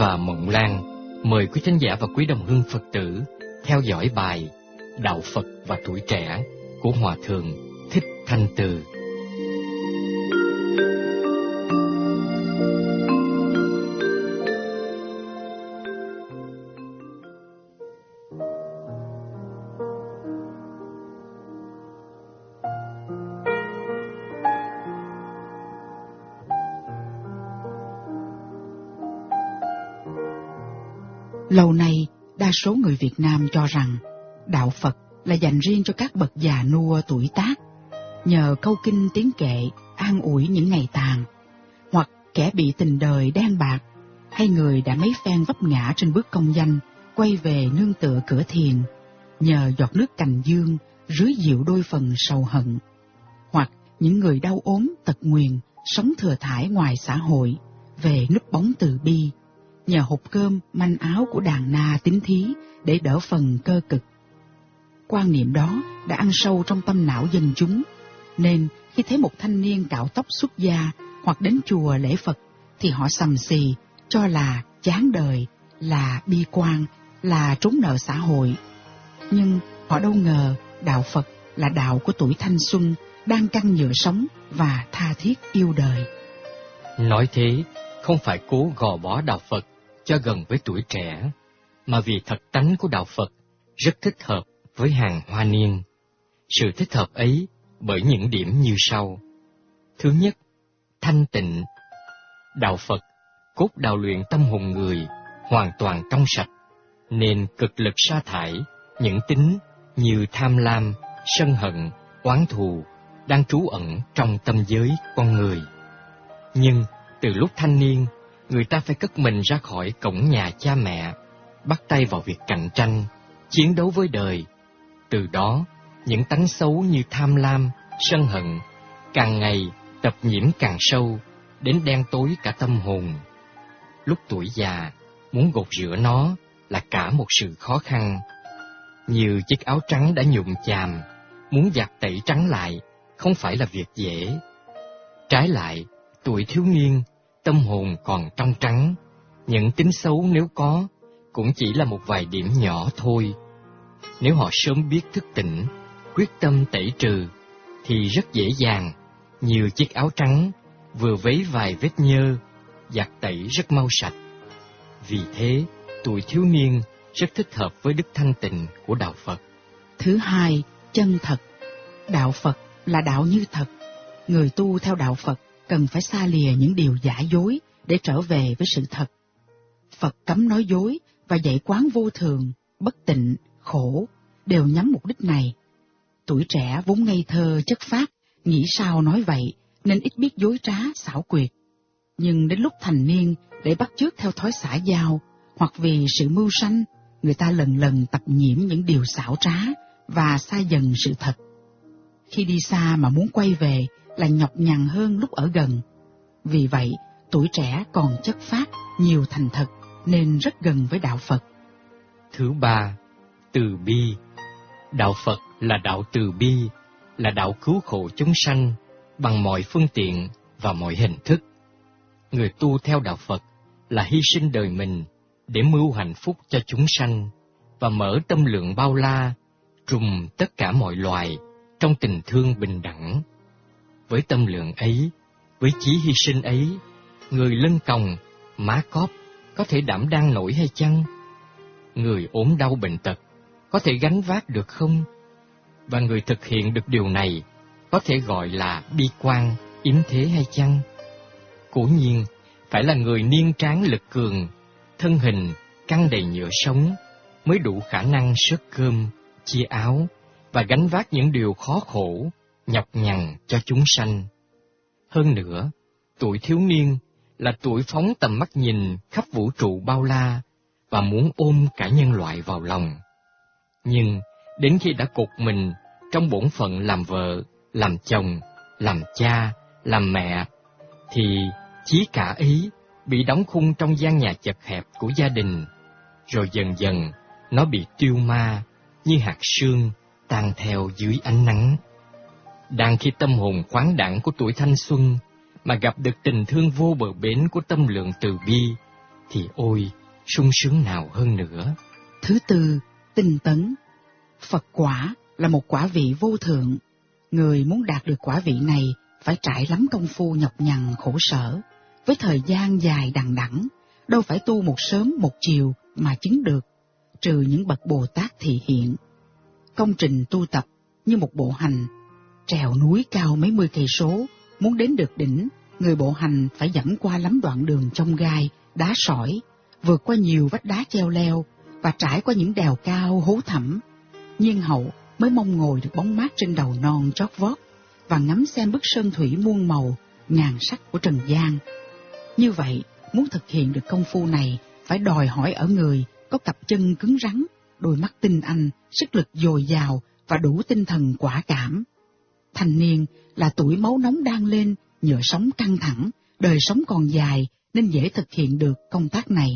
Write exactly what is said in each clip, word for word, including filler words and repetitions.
và Mộng Lan mời quý thính giả và quý đồng hương Phật tử theo dõi bài Đạo Phật và Tuổi Trẻ của Hòa Thượng Thích Thanh Từ. Lâu nay, đa số người Việt Nam cho rằng đạo Phật là dành riêng cho các bậc già nua tuổi tác, nhờ câu kinh tiếng kệ an ủi những ngày tàn, hoặc kẻ bị tình đời đen bạc, hay người đã mấy phen vấp ngã trên bước công danh, quay về nương tựa cửa thiền, nhờ giọt nước cành dương rưới dịu đôi phần sầu hận, hoặc những người đau ốm tật nguyền, sống thừa thãi ngoài xã hội, về núp bóng từ bi, nhờ hộp cơm manh áo của đàn na tín thí để đỡ phần cơ cực. Quan niệm đó đã ăn sâu trong tâm não dân chúng, nên khi thấy một thanh niên cạo tóc xuất gia hoặc đến chùa lễ Phật thì họ sầm xì, cho là chán đời, là bi quan, là trốn nợ xã hội. Nhưng họ đâu ngờ đạo Phật là đạo của tuổi thanh xuân, đang căng nhựa sống và tha thiết yêu đời. Nói thế không phải cố gò bó đạo Phật cho gần với tuổi trẻ, mà vì thật tánh của đạo Phật rất thích hợp với hàng hoa niên. Sự thích hợp ấy bởi những điểm như sau. Thứ nhất, thanh tịnh. Đạo Phật cốt đào luyện tâm hồn người hoàn toàn trong sạch, nên cực lực sa thải những tính như tham lam, sân hận, oán thù đang trú ẩn trong tâm giới con người. Nhưng từ lúc thanh niên, người ta phải cất mình ra khỏi cổng nhà cha mẹ, bắt tay vào việc cạnh tranh, chiến đấu với đời. Từ đó, những tánh xấu như tham lam, sân hận, càng ngày tập nhiễm càng sâu, đến đen tối cả tâm hồn. Lúc tuổi già, muốn gột rửa nó là cả một sự khó khăn. Như chiếc áo trắng đã nhuộm chàm, muốn giặt tẩy trắng lại không phải là việc dễ. Trái lại, tuổi thiếu niên, tâm hồn còn trong trắng, những tính xấu nếu có, cũng chỉ là một vài điểm nhỏ thôi. Nếu họ sớm biết thức tỉnh, quyết tâm tẩy trừ, thì rất dễ dàng, như chiếc áo trắng, vừa vấy vài vết nhơ, giặt tẩy rất mau sạch. Vì thế, tuổi thiếu niên rất thích hợp với đức thanh tịnh của đạo Phật. Thứ hai, chân thật. Đạo Phật là đạo như thật. Người tu theo đạo Phật cần phải xa lìa những điều giả dối để trở về với sự thật. Phật cấm nói dối và dạy quán vô thường, bất tịnh, khổ, đều nhắm mục đích này. Tuổi trẻ vốn ngây thơ chất phác, nghĩ sao nói vậy, nên ít biết dối trá, xảo quyệt. Nhưng đến lúc thành niên, để bắt chước theo thói xã giao, hoặc vì sự mưu sanh, người ta lần lần tập nhiễm những điều xảo trá và xa dần sự thật. Khi đi xa mà muốn quay về là nhọc nhằn hơn lúc ở gần. Vì vậy, tuổi trẻ còn chất phác, nhiều thành thật, nên rất gần với đạo Phật. Thứ ba, từ bi. Đạo Phật là đạo từ bi, là đạo cứu khổ chúng sanh bằng mọi phương tiện và mọi hình thức. Người tu theo đạo Phật là hy sinh đời mình để mưu hạnh phúc cho chúng sanh và mở tâm lượng bao la, trùm tất cả mọi loài trong tình thương bình đẳng. Với tâm lượng ấy, với chí hy sinh ấy, người lưng còng, má cóp có thể đảm đang nổi hay chăng? Người ốm đau bệnh tật có thể gánh vác được không? Và người thực hiện được điều này có thể gọi là bi quan, yếm thế hay chăng? Cố nhiên, phải là người niên tráng lực cường, thân hình căng đầy nhựa sống, mới đủ khả năng xớt cơm, chia áo và gánh vác những điều khó khổ, nhọc nhằn cho chúng sanh. Hơn nữa, tuổi thiếu niên là tuổi phóng tầm mắt nhìn khắp vũ trụ bao la và muốn ôm cả nhân loại vào lòng. Nhưng đến khi đã cột mình trong bổn phận làm vợ, làm chồng, làm cha, làm mẹ, thì chí cả ấy bị đóng khung trong gian nhà chật hẹp của gia đình, rồi dần dần nó bị tiêu ma như hạt sương tan theo dưới ánh nắng. Đang khi tâm hồn khoáng đãng của tuổi thanh xuân mà gặp được tình thương vô bờ bến của tâm lượng từ bi, thì ôi, sung sướng nào hơn nữa. Thứ tư, tinh tấn. Phật quả là một quả vị vô thượng. Người muốn đạt được quả vị này phải trải lắm công phu nhọc nhằn khổ sở, với thời gian dài đằng đẵng, đâu phải tu một sớm một chiều mà chứng được, trừ những bậc Bồ Tát thị hiện. Công trình tu tập như một bộ hành, trèo núi cao mấy mươi cây số, muốn đến được đỉnh, người bộ hành phải dẫm qua lắm đoạn đường chông gai, đá sỏi, vượt qua nhiều vách đá treo leo và trải qua những đèo cao hố thẳm. Nhiên hậu mới mong ngồi được bóng mát trên đầu non chót vót và ngắm xem bức sơn thủy muôn màu, ngàn sắc của trần gian. Như vậy, muốn thực hiện được công phu này phải đòi hỏi ở người có cặp chân cứng rắn, đôi mắt tinh anh, sức lực dồi dào và đủ tinh thần quả cảm. Thanh niên là tuổi máu nóng đang lên, nhựa sống căng thẳng, đời sống còn dài nên dễ thực hiện được công tác này.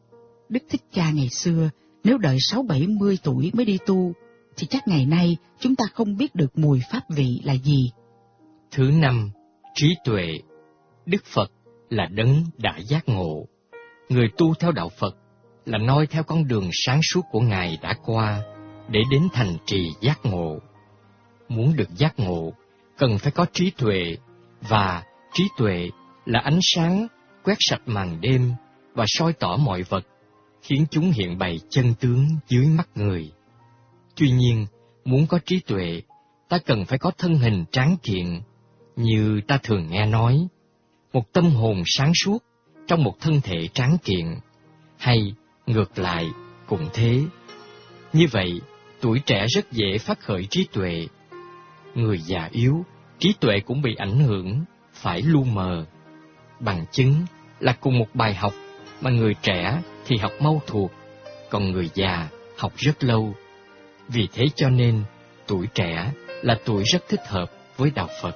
Đức Thích Ca ngày xưa nếu đợi sáu bảy mươi tuổi mới đi tu, thì chắc ngày nay chúng ta không biết được mùi pháp vị là gì. Thứ năm, trí tuệ. Đức Phật là đấng đã giác ngộ. Người tu theo đạo Phật là noi theo con đường sáng suốt của Ngài đã qua để đến thành trì giác ngộ. Muốn được giác ngộ, cần phải có trí tuệ, và trí tuệ là ánh sáng quét sạch màn đêm và soi tỏ mọi vật, khiến chúng hiện bày chân tướng dưới mắt người. Tuy nhiên, muốn có trí tuệ, ta cần phải có thân hình tráng kiện, như ta thường nghe nói, một tâm hồn sáng suốt trong một thân thể tráng kiện, hay ngược lại cũng thế. Như vậy, tuổi trẻ rất dễ phát khởi trí tuệ. Người già yếu, trí tuệ cũng bị ảnh hưởng, phải lu mờ. Bằng chứng là cùng một bài học mà người trẻ thì học mau thuộc, còn người già học rất lâu. Vì thế cho nên, tuổi trẻ là tuổi rất thích hợp với đạo Phật.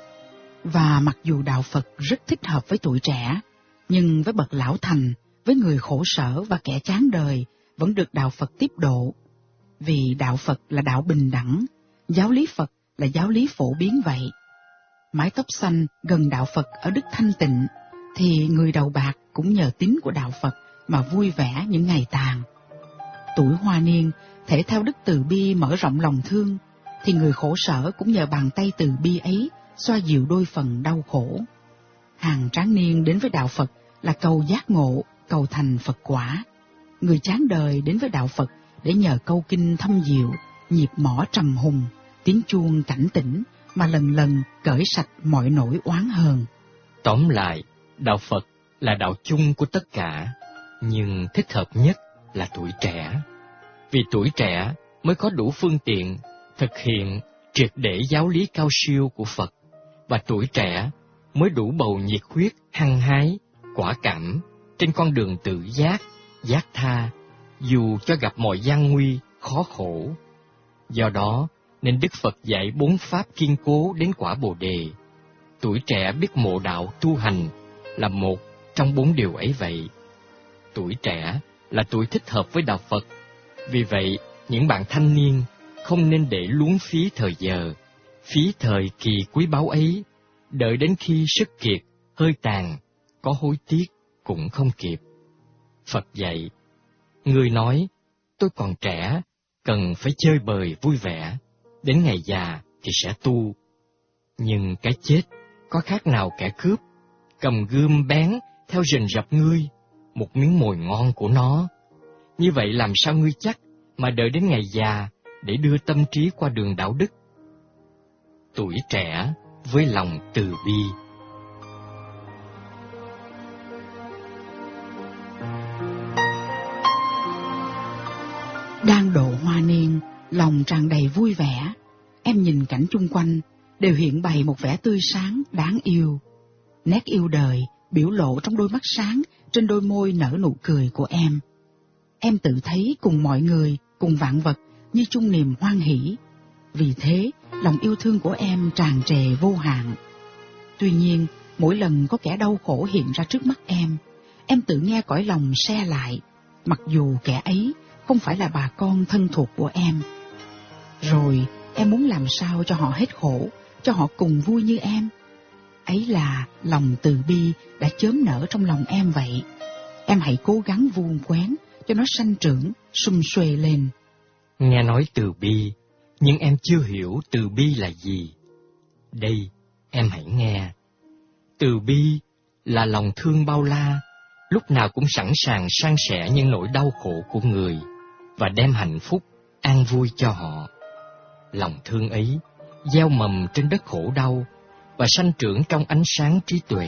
Và mặc dù đạo Phật rất thích hợp với tuổi trẻ, nhưng với bậc lão thành, với người khổ sở và kẻ chán đời, vẫn được đạo Phật tiếp độ. Vì đạo Phật là đạo bình đẳng, giáo lý Phật là giáo lý phổ biến vậy. Mái tóc xanh gần đạo Phật ở đức thanh tịnh, thì người đầu bạc cũng nhờ tín của đạo Phật mà vui vẻ những ngày tàn. Tuổi hoa niên thể theo đức từ bi mở rộng lòng thương, thì người khổ sở cũng nhờ bàn tay từ bi ấy xoa dịu đôi phần đau khổ. Hàng tráng niên đến với đạo Phật là cầu giác ngộ, cầu thành Phật quả. Người chán đời đến với đạo Phật để nhờ câu kinh thâm diệu, nhịp mõ trầm hùng, tiếng chuông cảnh tỉnh mà lần lần cởi sạch mọi nỗi oán hờn. Tóm lại, đạo Phật là đạo chung của tất cả, nhưng thích hợp nhất là tuổi trẻ. Vì tuổi trẻ mới có đủ phương tiện thực hiện triệt để giáo lý cao siêu của Phật, và tuổi trẻ mới đủ bầu nhiệt huyết, hăng hái, quả cảm trên con đường tự giác, giác tha, dù cho gặp mọi gian nguy, khó khổ. Do đó, nên Đức Phật dạy bốn pháp kiên cố đến quả Bồ Đề. Tuổi trẻ biết mộ đạo tu hành là một trong bốn điều ấy vậy. Tuổi trẻ là tuổi thích hợp với đạo Phật. Vì vậy, những bạn thanh niên không nên để luống phí thời giờ, phí thời kỳ quý báu ấy, đợi đến khi sức kiệt, hơi tàn, có hối tiếc cũng không kịp. Phật dạy, người nói, tôi còn trẻ, cần phải chơi bời vui vẻ, đến ngày già thì sẽ tu. Nhưng cái chết có khác nào kẻ cướp, cầm gươm bén theo rình rập ngươi, một miếng mồi ngon của nó. Như vậy làm sao ngươi chắc mà đợi đến ngày già để đưa tâm trí qua đường đạo đức? Tuổi trẻ với lòng từ bi. Đang độ hoa niên, lòng tràn đầy vui vẻ, em nhìn cảnh chung quanh đều hiện bày một vẻ tươi sáng, đáng yêu. Nét yêu đời biểu lộ trong đôi mắt sáng, trên đôi môi nở nụ cười của em. Em tự thấy cùng mọi người, cùng vạn vật như chung niềm hoan hỷ. Vì thế, lòng yêu thương của em tràn trề vô hạn. Tuy nhiên, mỗi lần có kẻ đau khổ hiện ra trước mắt em, em tự nghe cõi lòng se lại, mặc dù kẻ ấy không phải là bà con thân thuộc của em. Rồi, em muốn làm sao cho họ hết khổ, cho họ cùng vui như em. Ấy là lòng từ bi đã chớm nở trong lòng em vậy. em hãy cố gắng vuông quén cho nó sanh trưởng, sum xuê lên. Nghe nói từ bi, nhưng em chưa hiểu từ bi là gì. Đây, em hãy nghe. Từ bi là lòng thương bao la, lúc nào cũng sẵn sàng san sẻ những nỗi đau khổ của người và đem hạnh phúc, an vui cho họ. Lòng thương ấy gieo mầm trên đất khổ đau và sanh trưởng trong ánh sáng trí tuệ.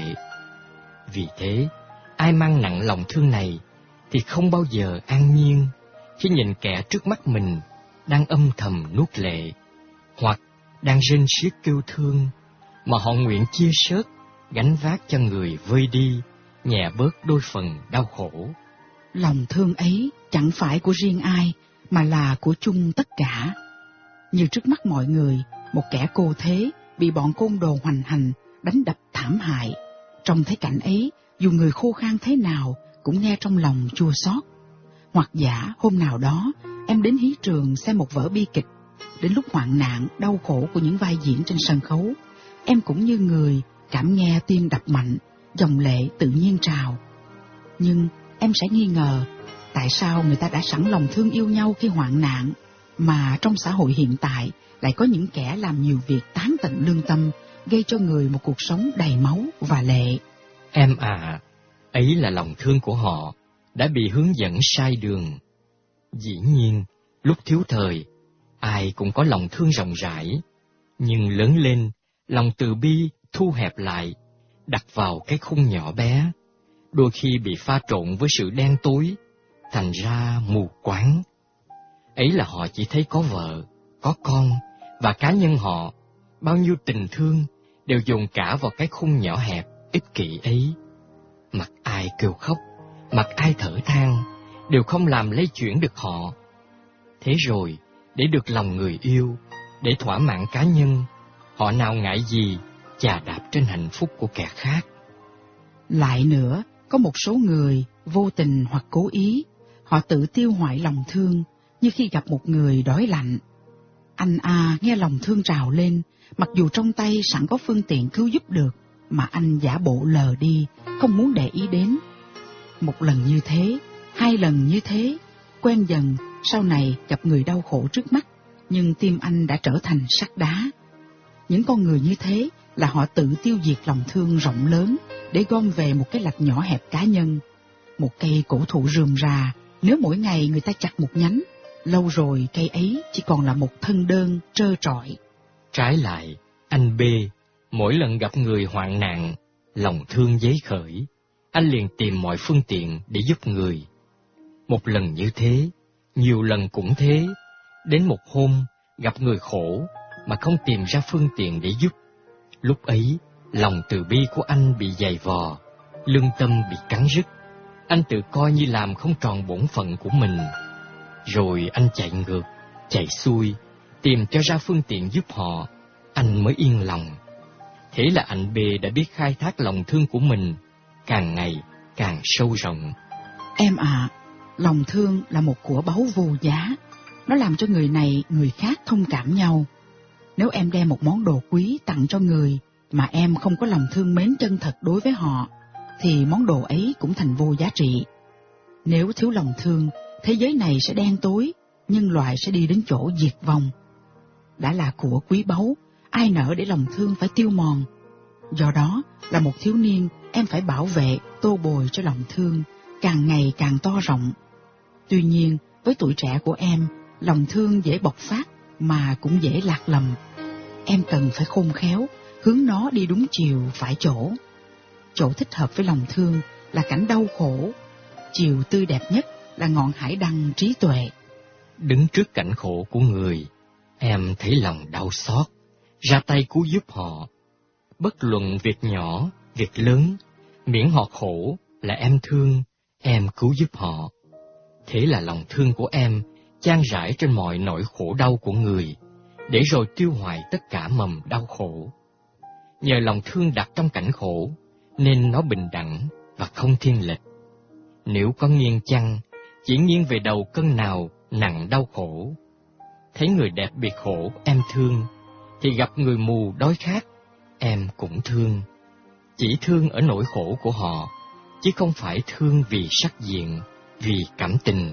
Vì thế, ai mang nặng lòng thương này thì không bao giờ an nhiên khi nhìn kẻ trước mắt mình đang âm thầm nuốt lệ hoặc đang rên xiết kêu thương, mà họ nguyện chia sớt, gánh vác cho người vơi đi, nhẹ bớt đôi phần đau khổ. Lòng thương ấy chẳng phải của riêng ai, mà là của chung tất cả. Như trước mắt mọi người, một kẻ cô thế bị bọn côn đồ hoành hành, đánh đập thảm hại. Trong thấy cảnh ấy, dù người khô khan thế nào cũng nghe trong lòng chua xót. Hoặc giả hôm nào đó em đến hí trường xem một vở bi kịch, đến lúc hoạn nạn, đau khổ của những vai diễn trên sân khấu, em cũng như người cảm nghe tim đập mạnh, dòng lệ tự nhiên trào. Nhưng em sẽ nghi ngờ, tại sao người ta đã sẵn lòng thương yêu nhau khi hoạn nạn, mà trong xã hội hiện tại lại có những kẻ làm nhiều việc tán tận lương tâm, gây cho người một cuộc sống đầy máu và lệ. Em à, ấy là lòng thương của họ đã bị hướng dẫn sai đường. Dĩ nhiên, lúc thiếu thời, ai cũng có lòng thương rộng rãi, nhưng lớn lên, lòng từ bi thu hẹp lại, đặt vào cái khung nhỏ bé, đôi khi bị pha trộn với sự đen tối, thành ra mù quáng. Ấy là họ chỉ thấy có vợ, có con, và cá nhân họ, bao nhiêu tình thương đều dồn cả vào cái khung nhỏ hẹp, ích kỷ ấy. Mặc ai kêu khóc, mặc ai thở than, đều không làm lay chuyển được họ. Thế rồi, để được lòng người yêu, để thỏa mãn cá nhân, họ nào ngại gì chà đạp trên hạnh phúc của kẻ khác. Lại nữa, có một số người vô tình hoặc cố ý, họ tự tiêu hoại lòng thương, như khi gặp một người đói lạnh. Anh à nghe lòng thương trào lên, mặc dù trong tay sẵn có phương tiện cứu giúp được, mà anh giả bộ lờ đi, không muốn để ý đến. Một lần như thế, hai lần như thế, quen dần, sau này gặp người đau khổ trước mắt, nhưng tim anh đã trở thành sắt đá. Những con người như thế là họ tự tiêu diệt lòng thương rộng lớn để gom về một cái lạch nhỏ hẹp cá nhân. Một cây cổ thụ rườm rà, nếu mỗi ngày người ta chặt một nhánh, lâu rồi cây ấy chỉ còn là một thân đơn trơ trọi. Trái lại, anh B, mỗi lần gặp người hoạn nạn, lòng thương dấy khởi, anh liền tìm mọi phương tiện để giúp người. Một lần như thế, nhiều lần cũng thế, đến một hôm gặp người khổ mà không tìm ra phương tiện để giúp. Lúc ấy, lòng từ bi của anh bị dày vò, lương tâm bị cắn rứt. Anh tự coi như làm không tròn bổn phận của mình. Rồi anh chạy ngược, chạy xuôi, tìm cho ra phương tiện giúp họ, anh mới yên lòng. Thế là anh B đã biết khai thác lòng thương của mình, càng ngày càng sâu rộng. Em ạ, à, lòng thương là một của báu vô giá. Nó làm cho người này, người khác thông cảm nhau. Nếu em đem một món đồ quý tặng cho người mà em không có lòng thương mến chân thật đối với họ, thì món đồ ấy cũng thành vô giá trị. Nếu thiếu lòng thương, thế giới này sẽ đen tối, nhân loại sẽ đi đến chỗ diệt vong. Đã là của quý báu, ai nỡ để lòng thương phải tiêu mòn. Do đó, là một thiếu niên, em phải bảo vệ, tô bồi cho lòng thương, càng ngày càng to rộng. Tuy nhiên, với tuổi trẻ của em, lòng thương dễ bộc phát, mà cũng dễ lạc lầm. Em cần phải khôn khéo, hướng nó đi đúng chiều, phải chỗ. Chỗ thích hợp với lòng thương là cảnh đau khổ, chiều tươi đẹp nhất là ngọn hải đăng trí tuệ. Đứng trước cảnh khổ của người, em thấy lòng đau xót, ra tay cứu giúp họ. Bất luận việc nhỏ, việc lớn, miễn họ khổ là em thương, em cứu giúp họ. Thế là lòng thương của em chan rải trên mọi nỗi khổ đau của người, để rồi tiêu hoại tất cả mầm đau khổ. Nhờ lòng thương đặt trong cảnh khổ, nên nó bình đẳng và không thiên lệch. Nếu có nghiêng chăng, chỉ nghiêng về đầu cân nào nặng đau khổ. Thấy người đẹp bị khổ, em thương, thì gặp người mù đói khát, em cũng thương. Chỉ thương ở nỗi khổ của họ, chứ không phải thương vì sắc diện, vì cảm tình.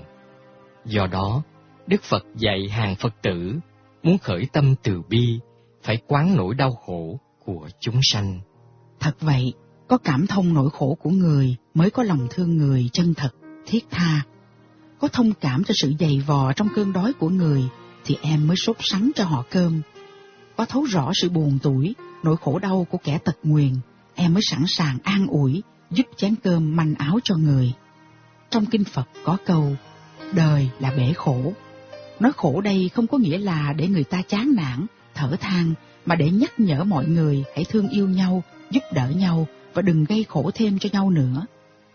Do đó, Đức Phật dạy hàng Phật tử muốn khởi tâm từ bi, phải quán nỗi đau khổ của chúng sanh. Thật vậy, có cảm thông nỗi khổ của người mới có lòng thương người chân thật, thiết tha. Có thông cảm cho sự dày vò trong cơn đói của người thì em mới sốt sắng cho họ cơm. Có thấu rõ sự buồn tủi, nỗi khổ đau của kẻ tật nguyền, em mới sẵn sàng an ủi, giúp chén cơm manh áo cho người. Trong kinh Phật có câu, đời là bể khổ. Nói khổ đây không có nghĩa là để người ta chán nản, thở than, mà để nhắc nhở mọi người hãy thương yêu nhau, giúp đỡ nhau và đừng gây khổ thêm cho nhau nữa.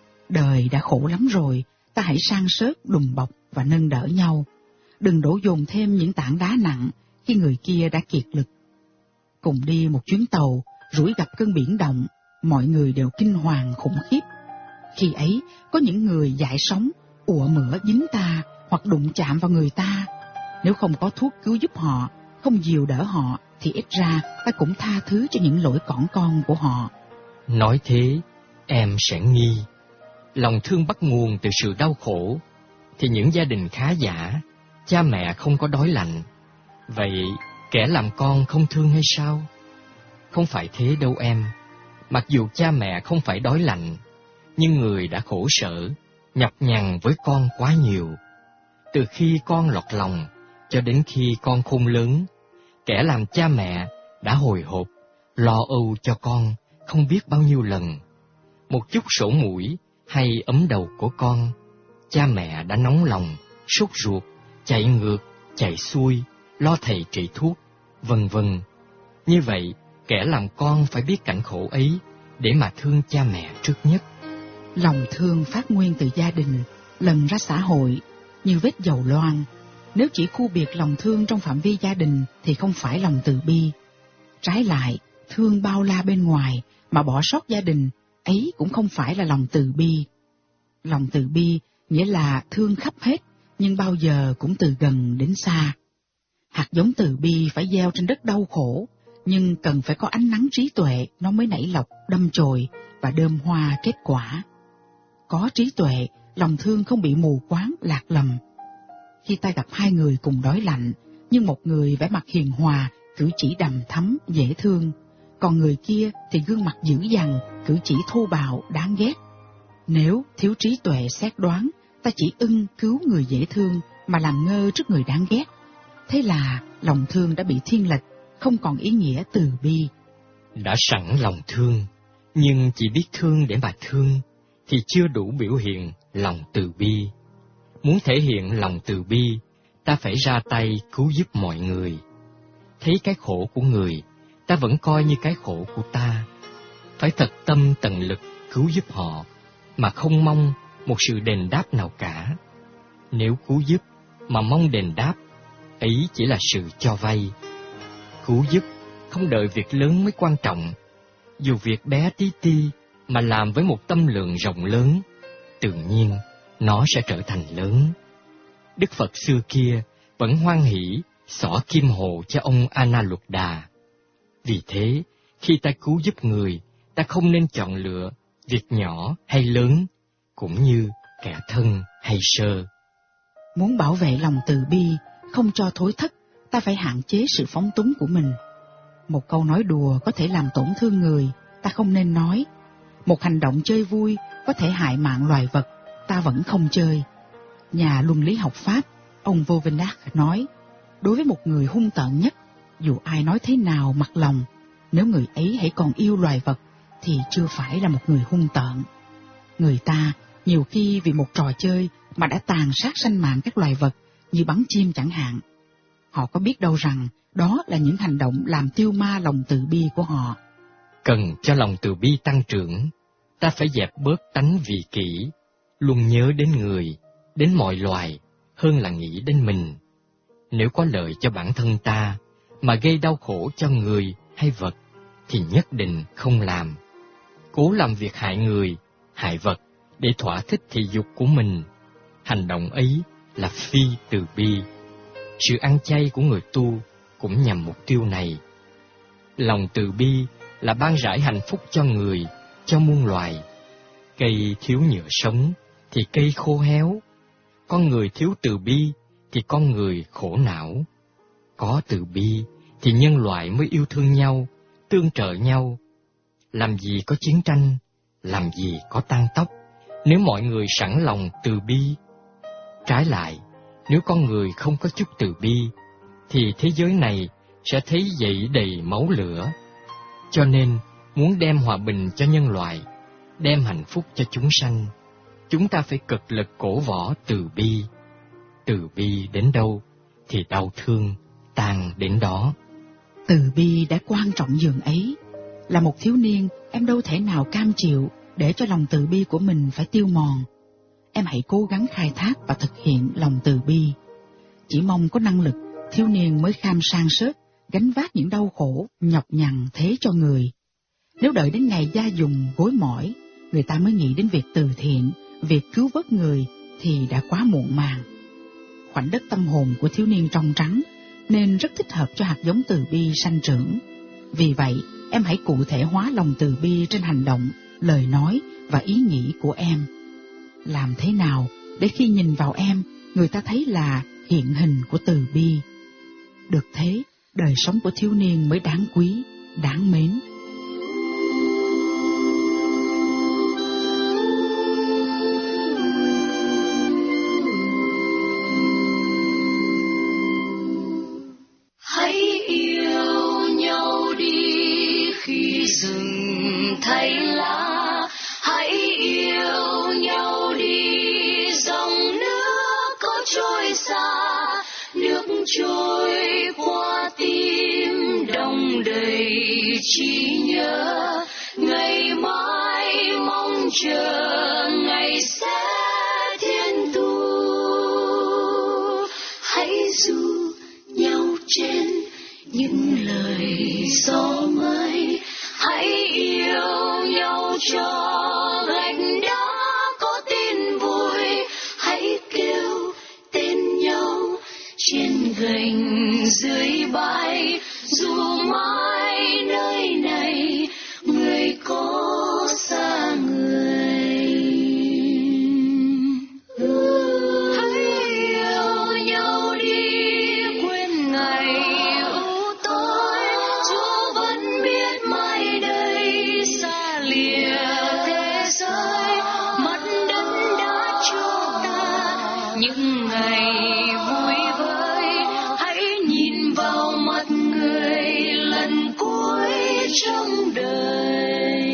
Đời đã khổ lắm rồi, ta hãy san sớt, đùm bọc và nâng đỡ nhau. Đừng đổ dồn thêm những tảng đá nặng khi người kia đã kiệt lực. Cùng đi một chuyến tàu, rủi gặp cơn biển động, mọi người đều kinh hoàng khủng khiếp. Khi ấy, có những người dại sóng, ùa mửa dính ta hoặc đụng chạm vào người ta. Nếu không có thuốc cứu giúp họ, không dìu đỡ họ, thì ít ra ta cũng tha thứ cho những lỗi cỏn con của họ. Nói thế, em sẽ nghi. Lòng thương bắt nguồn từ sự đau khổ, thì những gia đình khá giả, cha mẹ không có đói lạnh. Vậy kẻ làm con không thương hay sao? Không phải thế đâu em. Mặc dù cha mẹ không phải đói lạnh, nhưng người đã khổ sở, nhọc nhằn với con quá nhiều. Từ khi con lọt lòng cho đến khi con khôn lớn, kẻ làm cha mẹ đã hồi hộp, lo âu cho con không biết bao nhiêu lần. Một chút sổ mũi hay ấm đầu của con, cha mẹ đã nóng lòng, sốt ruột, chạy ngược, chạy xuôi, lo thầy trị thuốc, vân vân. Như vậy, kẻ làm con phải biết cảnh khổ ấy để mà thương cha mẹ trước nhất. Lòng thương phát nguyên từ gia đình, lần ra xã hội, như vết dầu loang. Nếu chỉ khu biệt lòng thương trong phạm vi gia đình thì không phải lòng từ bi. Trái lại, thương bao la bên ngoài mà bỏ sót gia đình, ấy cũng không phải là lòng từ bi. Lòng từ bi nghĩa là thương khắp hết, nhưng bao giờ cũng từ gần đến xa. Hạt giống từ bi phải gieo trên đất đau khổ, nhưng cần phải có ánh nắng trí tuệ nó mới nảy lọc, đâm chồi và đơm hoa kết quả. Có trí tuệ, lòng thương không bị mù quáng, lạc lầm. Khi ta gặp hai người cùng đói lạnh, nhưng một người vẻ mặt hiền hòa, cử chỉ đằm thắm, dễ thương, còn người kia thì gương mặt dữ dằn, cử chỉ thô bạo, đáng ghét. Nếu thiếu trí tuệ xét đoán, ta chỉ ưng cứu người dễ thương mà làm ngơ trước người đáng ghét. Thế là lòng thương đã bị thiên lệch, không còn ý nghĩa từ bi. Đã sẵn lòng thương, nhưng chỉ biết thương để mà thương, thì chưa đủ biểu hiện lòng từ bi. Muốn thể hiện lòng từ bi, ta phải ra tay cứu giúp mọi người. Thấy cái khổ của người, ta vẫn coi như cái khổ của ta. Phải thật tâm tận lực cứu giúp họ, mà không mong một sự đền đáp nào cả. Nếu cứu giúp mà mong đền đáp, ấy chỉ là sự cho vay. Cứu giúp không đợi việc lớn mới quan trọng. Dù việc bé tí ti mà làm với một tâm lượng rộng lớn, tự nhiên nó sẽ trở thành lớn. Đức Phật xưa kia vẫn hoan hỷ xỏ kim hồ cho ông Analuddha. Vì thế, khi ta cứu giúp người, ta không nên chọn lựa việc nhỏ hay lớn, cũng như kẻ thân hay sơ. Muốn bảo vệ lòng từ bi, không cho thối thất, ta phải hạn chế sự phóng túng của mình. Một câu nói đùa có thể làm tổn thương người, ta không nên nói. Một hành động chơi vui có thể hại mạng loài vật, ta vẫn không chơi. Nhà luân lý học Pháp, ông Vauvenargues nói, đối với một người hung tợn nhất, dù ai nói thế nào mặc lòng, nếu người ấy hãy còn yêu loài vật, thì chưa phải là một người hung tợn. Người ta nhiều khi vì một trò chơi mà đã tàn sát sanh mạng các loài vật, như bắn chim chẳng hạn. Họ có biết đâu rằng đó là những hành động làm tiêu ma lòng từ bi của họ. Cần cho lòng từ bi tăng trưởng, ta phải dẹp bớt tánh vị kỷ, luôn nhớ đến người, đến mọi loài, hơn là nghĩ đến mình. Nếu có lợi cho bản thân ta, mà gây đau khổ cho người hay vật, thì nhất định không làm. Cố làm việc hại người, hại vật, để thỏa thích thị dục của mình. Hành động ấy là phi từ bi. Sự ăn chay của người tu cũng nhằm mục tiêu này. Lòng từ bi là ban rải hạnh phúc cho người, cho muôn loài. Cây thiếu nhựa sống thì cây khô héo. Con người thiếu từ bi thì con người khổ não. Có từ bi thì nhân loại mới yêu thương nhau, tương trợ nhau. Làm gì có chiến tranh, làm gì có tăng tốc, nếu mọi người sẵn lòng từ bi. Trái lại, nếu con người không có chút từ bi, thì thế giới này sẽ thấy dậy đầy máu lửa. Cho nên, muốn đem hòa bình cho nhân loại, đem hạnh phúc cho chúng sanh, chúng ta phải cực lực cổ võ từ bi. Từ bi đến đâu, thì đau thương tan đến đó. Từ bi đã quan trọng dường ấy. Là một thiếu niên, em đâu thể nào cam chịu để cho lòng từ bi của mình phải tiêu mòn. Em hãy cố gắng khai thác và thực hiện lòng từ bi. Chỉ mong có năng lực, thiếu niên mới kham sang sớt, gánh vác những đau khổ, nhọc nhằn thế cho người. Nếu đợi đến ngày da dùng, gối mỏi, người ta mới nghĩ đến việc từ thiện, việc cứu vớt người, thì đã quá muộn màng. Khoảnh đất tâm hồn của thiếu niên trong trắng, nên rất thích hợp cho hạt giống từ bi sanh trưởng. Vì vậy, em hãy cụ thể hóa lòng từ bi trên hành động, lời nói và ý nghĩ của em. Làm thế nào để khi nhìn vào em, người ta thấy là hiện hình của từ bi? Được thế, đời sống của thiếu niên mới đáng quý, đáng mến. Rừng thay lá, hãy yêu nhau đi. Dòng nước có trôi xa, nước trôi qua tim đong đầy trí nhớ. Ngày mai mong chờ ngày sẽ thiên thu. Hãy ru nhau trên những lời gió mới. Hãy yêu nhau cho gạch đá có tin vui. Hãy kêu tên nhau trên gành dưới bãi. Dù mãi nơi này người có xa người. Hãy yêu nhau đi, quên ngày ưu tối. Chúa vẫn biết mai đây xa lìa thế giới. Mặt đất đã cho ta những ngày vui vơi. Hãy nhìn vào mặt người lần cuối trong đời.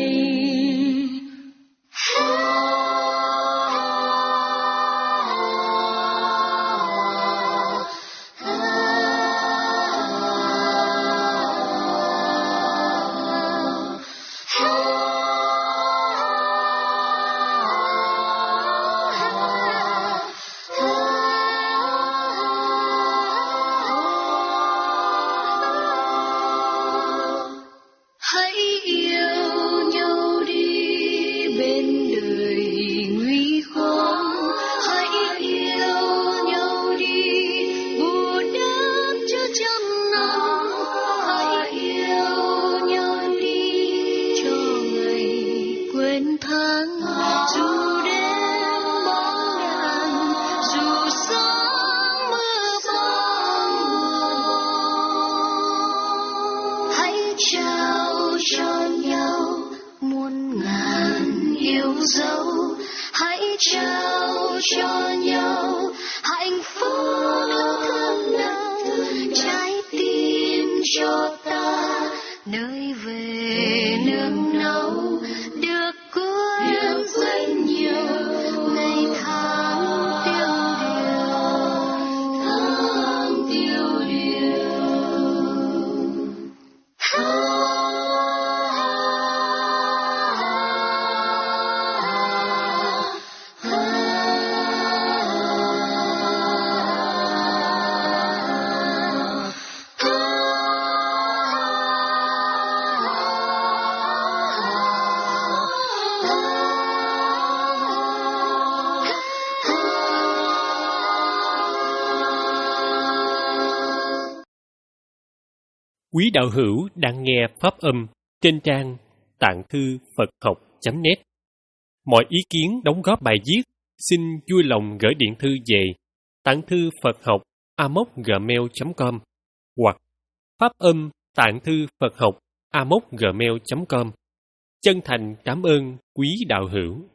Quý đạo hữu đang nghe pháp âm trên trang tạng thư Phật học chấm net. Mọi ý kiến đóng góp bài viết xin vui lòng gửi điện thư về tạng thư Phật học a m o c gmail chấm com hoặc phát âm tạng thư Phật học a m o c gmail chấm com. Chân thành cảm ơn quý đạo hữu.